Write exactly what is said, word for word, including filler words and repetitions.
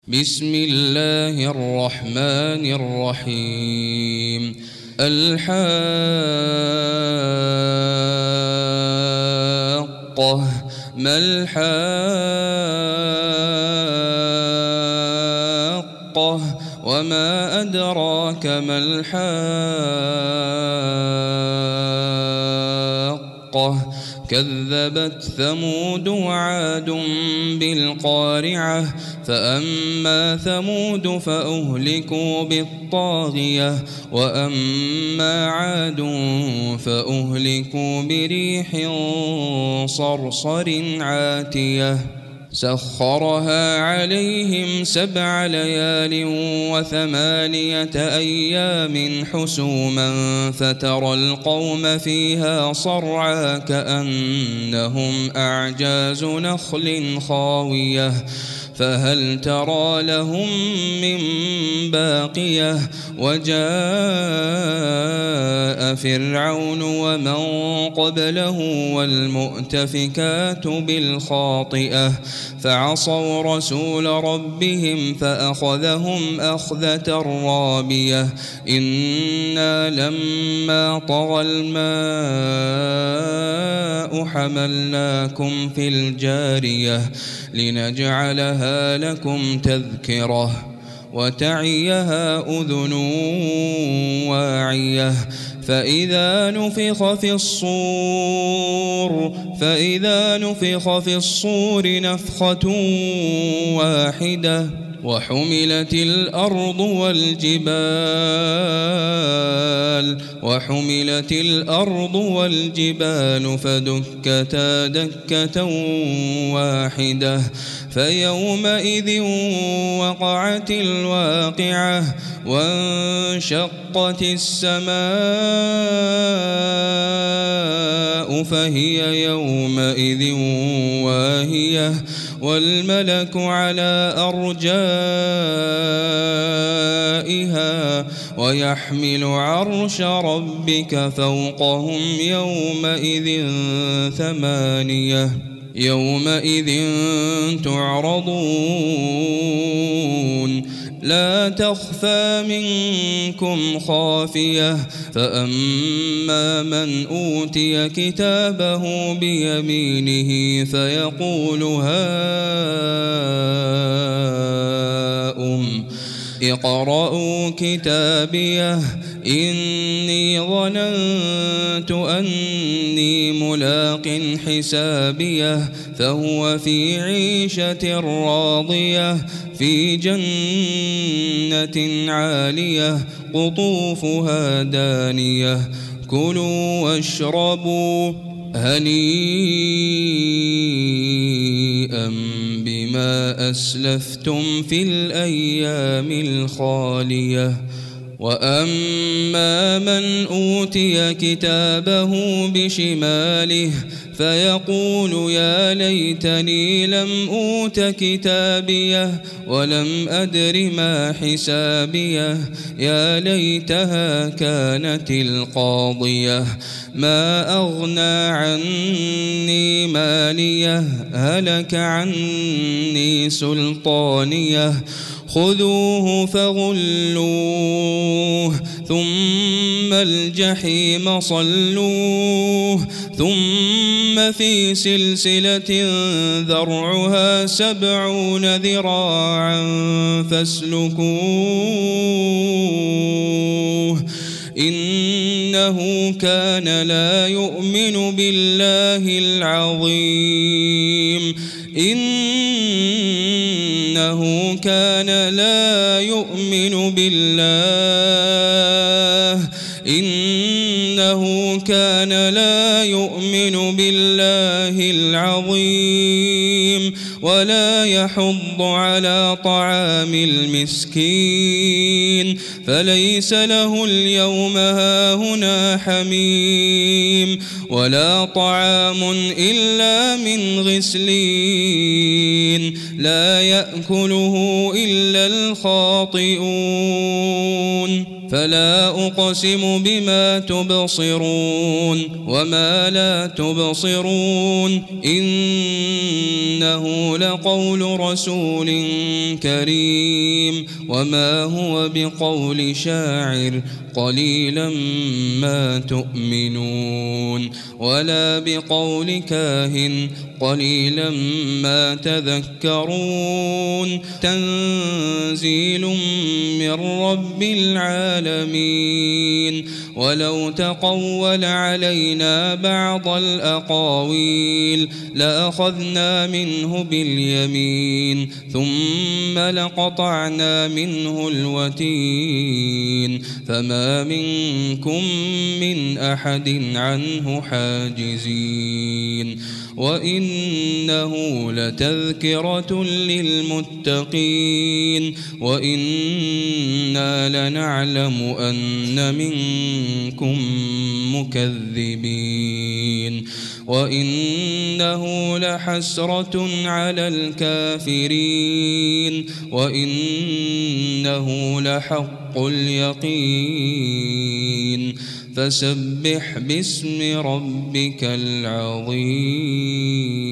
بسم الله الرحمن الرحيم. الحاقة ما الحاقة وما أدراك ما الحاقة كذبت ثمود وعاد بالقارعة فأما ثمود فأهلكوا بالطاغية وأما عاد فأهلكوا بريح صرصر عاتية سخرها عليهم سبع ليال وثمانية أيام حسوما فترى القوم فيها صرعى كأنهم أعجاز نخل خاوية فهل ترى لهم من باقية وجاء فرعون ومن قبله والمؤتفكات بالخاطئة فعصوا رسول ربهم فأخذهم أخذة رابية إنا لما طغى الماء حملناكم في الجارية لنجعلها لكم تذكرة وتعيها أذن واعية فإذا نفخ في الصور فإذا نفخ في الصور نفخة واحدة وحملت الأرض والجبال وحملت الأرض والجبال فدكتا دكة واحدة فيومئذ وقعت الواقعة وانشقت السماء فهي يومئذ واهية والملك على أرجائها ويحمل عرش ربك فوقهم يومئذ ثمانية يومئذ تعرضون لا تخفى منكم خافية فأما من أوتي كتابه بيمينه فيقول هاؤم اقرءوا كتابيه إني ظننت أني ملاق حسابيه فهو في عيشة راضية في جنة عالية قطوفها دانية كلوا واشربوا هنيئا بما أسلفتم في الأيام الخالية وأما من أوتي كتابه بشماله فيقول يا ليتني لم أوت كتابيه ولم أدر ما حسابيه يا ليتها كانت القاضية ما أغنى عني ماليه هلك عني سلطانيه خذوه فغلوه ثم الجحيم صلوه ثم في سلسلة ذرعها سبعون ذراعا فاسلكوه إنه كان لا يؤمن بالله العظيم إنه كان لا يؤمن بالله إنه كان لا يؤمن بالله العظيم ولا يحض على طعام المسكين فليس له اليوم هاهنا حميم ولا طعام إلا من غسلين لا يأكله إلا الخاطئون فلا أقسم بما تبصرون وما لا تبصرون إنه لقول رسول كريم وما هو بقول شاعر قليلا ما تؤمنون ولا بقول كاهن قليلا ما تذكرون تنزيل من رب العالمين ولو تقول علينا بعض الأقاويل لأخذنا منه باليمين ثم لقطعنا منه الوتين فما منكم من أحد عنه حاجزين وإنه لتذكرة للمتقين وإنا لنعلم أن منكم مكذبين وإنه لحسرة على الكافرين وإنه لحق اليقين فسبح باسم ربك العظيم.